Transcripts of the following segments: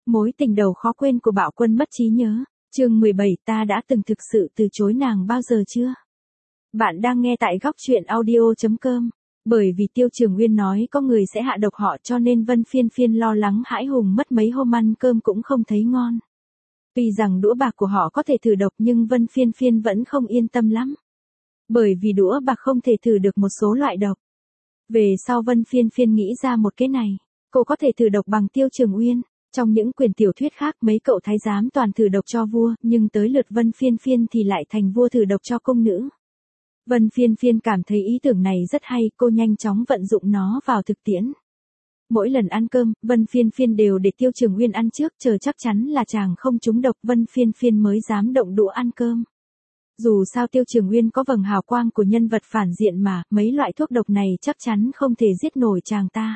Mối tình đầu khó quên của Bạo Quân mất trí nhớ. Chương 17, ta đã từng thực sự từ chối nàng bao giờ chưa? Bạn đang nghe tại góc truyện audio.com. Bởi vì Tiêu Trường Nguyên nói có người sẽ hạ độc họ cho nên Vân Phiên Phiên lo lắng hãi hùng mất mấy hôm ăn cơm cũng không thấy ngon. Tuy rằng đũa bạc của họ có thể thử độc nhưng Vân Phiên Phiên vẫn không yên tâm lắm. Bởi vì đũa bạc không thể thử được một số loại độc. Về sau Vân Phiên Phiên nghĩ ra một cái này. Cô có thể thử độc bằng Tiêu Trường Nguyên. Trong những quyển tiểu thuyết khác mấy cậu thái giám toàn thử độc cho vua, nhưng tới lượt Vân Phiên Phiên thì lại thành vua thử độc cho công nữ. Vân Phiên Phiên cảm thấy ý tưởng này rất hay, cô nhanh chóng vận dụng nó vào thực tiễn. Mỗi lần ăn cơm, Vân Phiên Phiên đều để Tiêu Trường Nguyên ăn trước, chờ chắc chắn là chàng không trúng độc, Vân Phiên Phiên mới dám động đũa ăn cơm. Dù sao Tiêu Trường Nguyên có vầng hào quang của nhân vật phản diện mà, mấy loại thuốc độc này chắc chắn không thể giết nổi chàng ta.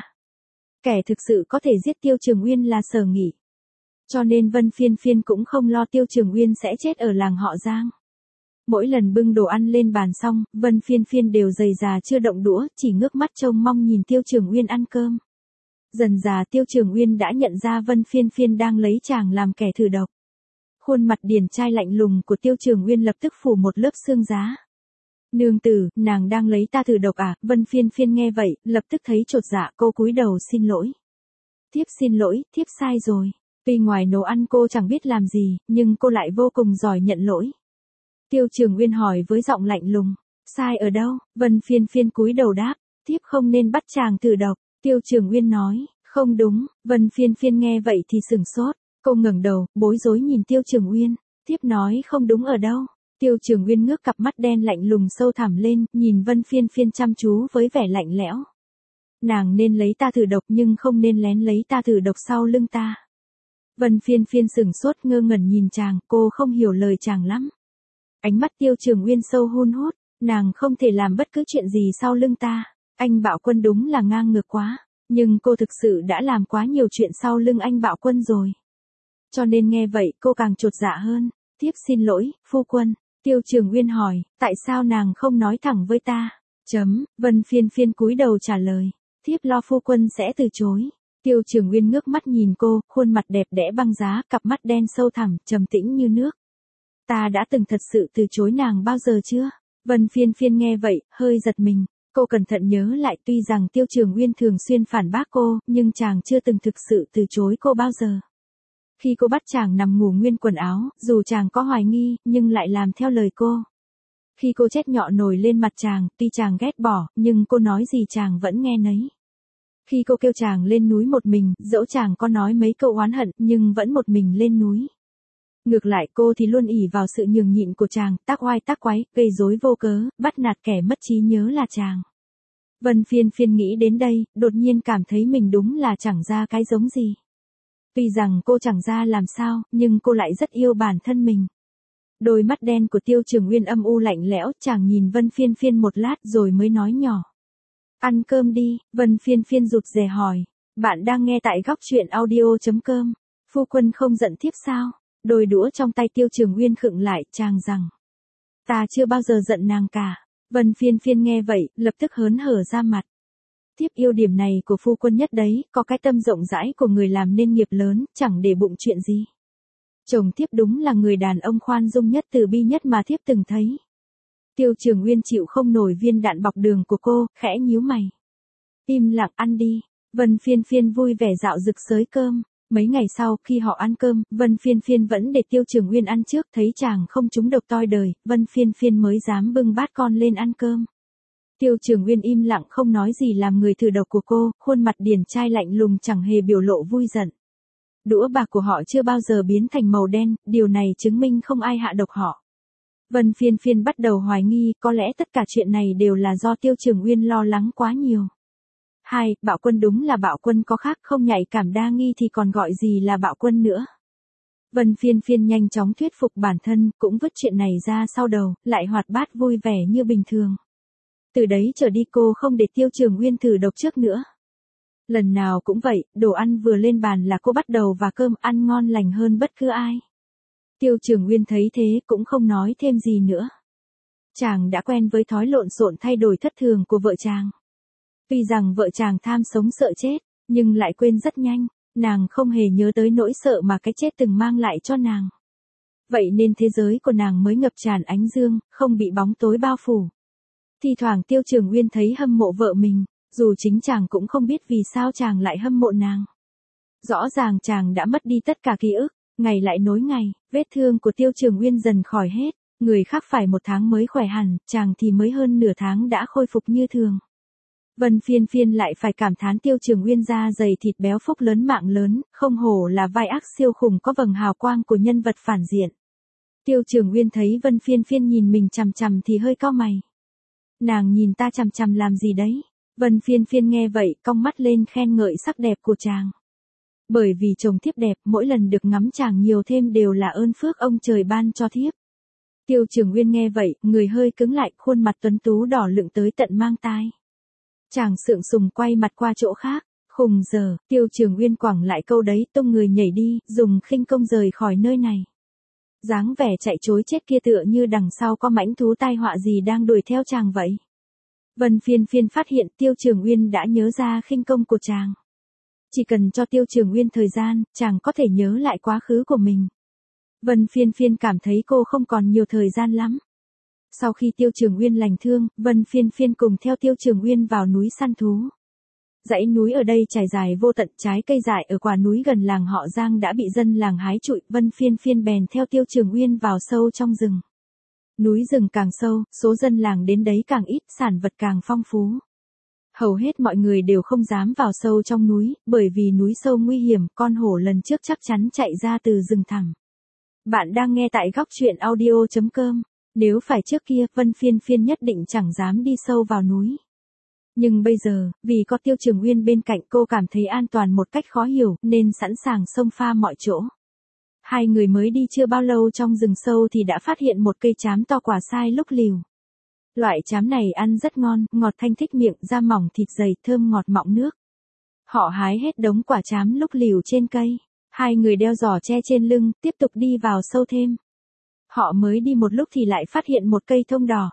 Kẻ thực sự có thể giết Tiêu Trường Nguyên là Sở Nghị. Cho nên Vân Phiên Phiên cũng không lo Tiêu Trường Nguyên sẽ chết ở làng họ Giang. Mỗi lần bưng đồ ăn lên bàn xong, Vân Phiên Phiên đều dày dà chưa động đũa, chỉ ngước mắt trông mong nhìn Tiêu Trường Nguyên ăn cơm. Dần dà Tiêu Trường Nguyên đã nhận ra Vân Phiên Phiên đang lấy chàng làm kẻ thử độc. Khuôn mặt điển trai lạnh lùng của Tiêu Trường Nguyên lập tức phủ một lớp xương giá. Nương tử, nàng đang lấy ta thử độc à? Vân Phiên Phiên nghe vậy, lập tức thấy chột dạ, cô cúi đầu xin lỗi. Thiếp xin lỗi, thiếp sai rồi. Tuy ngoài nấu ăn cô chẳng biết làm gì, nhưng cô lại vô cùng giỏi nhận lỗi. Tiêu Trường Nguyên hỏi với giọng lạnh lùng, sai ở đâu? Vân Phiên Phiên cúi đầu đáp, thiếp không nên bắt chàng thử độc. Tiêu Trường Nguyên nói, không đúng. Vân Phiên Phiên nghe vậy thì sửng sốt, cô ngẩng đầu, bối rối nhìn Tiêu Trường Nguyên, thiếp nói không đúng ở đâu. Tiêu Trường Nguyên ngước cặp mắt đen lạnh lùng sâu thẳm lên, nhìn Vân Phiên Phiên chăm chú với vẻ lạnh lẽo. Nàng nên lấy ta thử độc nhưng không nên lén lấy ta thử độc sau lưng ta. Vân Phiên Phiên sửng sốt ngơ ngẩn nhìn chàng, cô không hiểu lời chàng lắm. Ánh mắt Tiêu Trường Nguyên sâu hun hút, nàng không thể làm bất cứ chuyện gì sau lưng ta. Anh Bạo Quân đúng là ngang ngược quá, nhưng cô thực sự đã làm quá nhiều chuyện sau lưng anh Bạo Quân rồi. Cho nên nghe vậy cô càng chột dạ hơn, thiếp xin lỗi, phu quân. Tiêu Trường Nguyên hỏi, tại sao nàng không nói thẳng với ta? Vân Phiên Phiên cúi đầu trả lời, thiếp lo phu quân sẽ từ chối. Tiêu Trường Nguyên ngước mắt nhìn cô, khuôn mặt đẹp đẽ băng giá, cặp mắt đen sâu thẳm, trầm tĩnh như nước. Ta đã từng thật sự từ chối nàng bao giờ chưa? Vân Phiên Phiên nghe vậy, hơi giật mình. Cô cẩn thận nhớ lại, tuy rằng Tiêu Trường Nguyên thường xuyên phản bác cô, nhưng chàng chưa từng thực sự từ chối cô bao giờ. Khi cô bắt chàng nằm ngủ nguyên quần áo, dù chàng có hoài nghi, nhưng lại làm theo lời cô. Khi cô chét nhọ nổi lên mặt chàng, tuy chàng ghét bỏ, nhưng cô nói gì chàng vẫn nghe nấy. Khi cô kêu chàng lên núi một mình, dẫu chàng có nói mấy câu oán hận, nhưng vẫn một mình lên núi. Ngược lại cô thì luôn ỷ vào sự nhường nhịn của chàng, tác oai tác quái, gây rối vô cớ, bắt nạt kẻ mất trí nhớ là chàng. Vân Phiên Phiên nghĩ đến đây, đột nhiên cảm thấy mình đúng là chẳng ra cái giống gì. Tuy rằng cô chẳng ra làm sao, nhưng cô lại rất yêu bản thân mình. Đôi mắt đen của Tiêu Trường Nguyên âm u lạnh lẽo, chàng nhìn Vân Phiên Phiên một lát rồi mới nói nhỏ. Ăn cơm đi. Vân Phiên Phiên rụt rè hỏi. Bạn đang nghe tại góc truyện audio.com. Phu quân không giận thiếp sao? Đôi đũa trong tay Tiêu Trường Nguyên khựng lại, chàng rằng. Ta chưa bao giờ giận nàng cả. Vân Phiên Phiên nghe vậy, lập tức hớn hở ra mặt. Thiếp yêu điểm này của phu quân nhất đấy, có cái tâm rộng rãi của người làm nên nghiệp lớn, chẳng để bụng chuyện gì. Chồng thiếp đúng là người đàn ông khoan dung nhất từ bi nhất mà thiếp từng thấy. Tiêu Trường Nguyên chịu không nổi viên đạn bọc đường của cô, khẽ nhíu mày. Im lặng ăn đi. Vân Phiên Phiên vui vẻ dạo rực xới cơm. Mấy ngày sau, khi họ ăn cơm, Vân Phiên Phiên vẫn để Tiêu Trường Nguyên ăn trước, thấy chàng không trúng độc toi đời, Vân Phiên Phiên mới dám bưng bát con lên ăn cơm. Tiêu Trường Nguyên im lặng không nói gì làm người thử độc của cô, khuôn mặt điển trai lạnh lùng chẳng hề biểu lộ vui giận. Đũa bạc của họ chưa bao giờ biến thành màu đen, điều này chứng minh không ai hạ độc họ. Vân Phiên Phiên bắt đầu hoài nghi, có lẽ tất cả chuyện này đều là do Tiêu Trường Nguyên lo lắng quá nhiều. Bạo Quân đúng là Bạo Quân có khác, không nhạy cảm đa nghi thì còn gọi gì là Bạo Quân nữa. Vân Phiên Phiên nhanh chóng thuyết phục bản thân, cũng vứt chuyện này ra sau đầu, lại hoạt bát vui vẻ như bình thường. Từ đấy trở đi cô không để Tiêu Trường Nguyên thử độc trước nữa. Lần nào cũng vậy, đồ ăn vừa lên bàn là cô bắt đầu và cơm ăn ngon lành hơn bất cứ ai. Tiêu Trường Nguyên thấy thế cũng không nói thêm gì nữa. Chàng đã quen với thói lộn xộn thay đổi thất thường của vợ chàng. Tuy rằng vợ chàng tham sống sợ chết, nhưng lại quên rất nhanh. Nàng không hề nhớ tới nỗi sợ mà cái chết từng mang lại cho nàng. Vậy nên thế giới của nàng mới ngập tràn ánh dương, không bị bóng tối bao phủ. Thi thoảng Tiêu Trường Uyên thấy hâm mộ vợ mình, dù chính chàng cũng không biết vì sao chàng lại hâm mộ nàng. Rõ ràng chàng đã mất đi tất cả ký ức, ngày lại nối ngày, vết thương của Tiêu Trường Uyên dần khỏi hết, người khác phải 1 tháng mới khỏe hẳn, chàng thì mới hơn nửa tháng đã khôi phục như thường. Vân Phiên Phiên lại phải cảm thán Tiêu Trường Uyên da dày thịt béo phúc lớn mạng lớn, không hổ là vai ác siêu khủng có vầng hào quang của nhân vật phản diện. Tiêu Trường Uyên thấy Vân Phiên Phiên nhìn mình chằm chằm thì hơi cau mày. Nàng nhìn ta chằm chằm làm gì đấy? Vân Phiên Phiên nghe vậy, cong mắt lên khen ngợi sắc đẹp của chàng. Bởi vì chồng thiếp đẹp, mỗi lần được ngắm chàng nhiều thêm đều là ơn phước ông trời ban cho thiếp. Tiêu Trường Uyên nghe vậy, người hơi cứng lại, khuôn mặt tuấn tú đỏ lựng tới tận mang tai. Chàng sượng sùng quay mặt qua chỗ khác, khùng giờ, Tiêu Trường Uyên quẳng lại câu đấy, tung người nhảy đi, dùng khinh công rời khỏi nơi này. Dáng vẻ chạy trối chết kia tựa như đằng sau có mãnh thú tai họa gì đang đuổi theo chàng vậy. Vân Phiên Phiên phát hiện Tiêu Trường Uyên đã nhớ ra khinh công của chàng. Chỉ cần cho Tiêu Trường Uyên thời gian, chàng có thể nhớ lại quá khứ của mình. Vân Phiên Phiên cảm thấy cô không còn nhiều thời gian lắm. Sau khi Tiêu Trường Uyên lành thương, Vân Phiên Phiên cùng theo Tiêu Trường Uyên vào núi săn thú. Dãy núi ở đây trải dài vô tận, trái cây dại ở quả núi gần làng họ Giang đã bị dân làng hái trụi, Vân Phiên Phiên bèn theo Tiêu Trường Uyên vào sâu trong rừng. Núi rừng càng sâu, số dân làng đến đấy càng ít, sản vật càng phong phú. Hầu hết mọi người đều không dám vào sâu trong núi, bởi vì núi sâu nguy hiểm, con hổ lần trước chắc chắn chạy ra từ rừng thẳm. Bạn đang nghe tại góc truyện audio.com. Nếu phải trước kia, Vân Phiên Phiên nhất định chẳng dám đi sâu vào núi. Nhưng bây giờ, vì có Tiêu Trường Uyên bên cạnh, cô cảm thấy an toàn một cách khó hiểu, nên sẵn sàng xông pha mọi chỗ. Hai người mới đi chưa bao lâu trong rừng sâu thì đã phát hiện một cây trám to quả sai lúc lìu. Loại trám này ăn rất ngon, ngọt thanh thích miệng, da mỏng thịt dày, thơm ngọt mọng nước. Họ hái hết đống quả trám lúc lìu trên cây. Hai người đeo giỏ tre trên lưng, tiếp tục đi vào sâu thêm. Họ mới đi một lúc thì lại phát hiện một cây thông đỏ.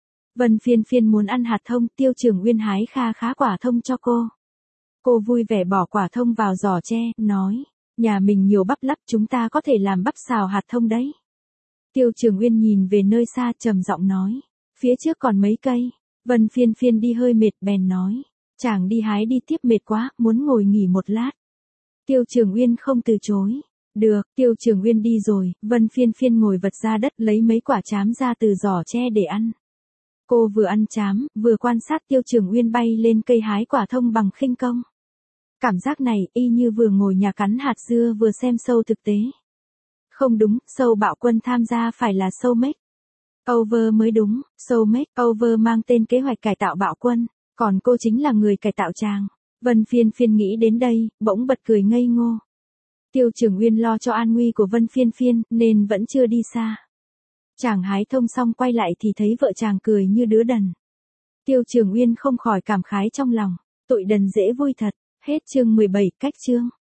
Vân Phiên Phiên muốn ăn hạt thông, Tiêu Trường Uyên hái kha khá quả thông cho cô. Cô vui vẻ bỏ quả thông vào giỏ tre, nói, nhà mình nhiều bắp lắp, chúng ta có thể làm bắp xào hạt thông đấy. Tiêu Trường Uyên nhìn về nơi xa, trầm giọng nói, phía trước còn mấy cây. Vân Phiên Phiên đi hơi mệt bèn nói, chàng đi hái đi tiếp, mệt quá, muốn ngồi nghỉ một lát. Tiêu Trường Uyên không từ chối. Được, Tiêu Trường Uyên đi rồi, Vân Phiên Phiên ngồi vật ra đất lấy mấy quả trám ra từ giỏ tre để ăn. Cô vừa ăn trám, vừa quan sát Tiêu Trường Uyên bay lên cây hái quả thông bằng khinh công. Cảm giác này y như vừa ngồi nhà cắn hạt dưa vừa xem show thực tế. Không đúng, show Bạo Quân tham gia phải là show makeover mới đúng, show makeover mang tên kế hoạch cải tạo Bạo Quân, còn cô chính là người cải tạo chàng. Vân Phiên Phiên nghĩ đến đây, bỗng bật cười ngây ngô. Tiêu Trường Uyên lo cho an nguy của Vân Phiên Phiên, nên vẫn chưa đi xa. Chàng hái thông xong quay lại thì thấy vợ chàng cười như đứa đần. Tiêu Trường Uyên không khỏi cảm khái trong lòng, tụi đần dễ vui thật. Hết chương 17, cách chương.